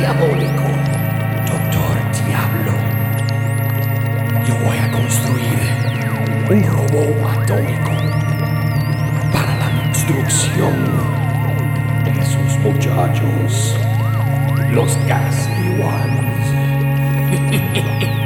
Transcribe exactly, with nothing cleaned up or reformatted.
diabólico, Doctor Diablo. Yo voy a construir un robot atómico para la destrucción de esos muchachos, los Ghastly Ones.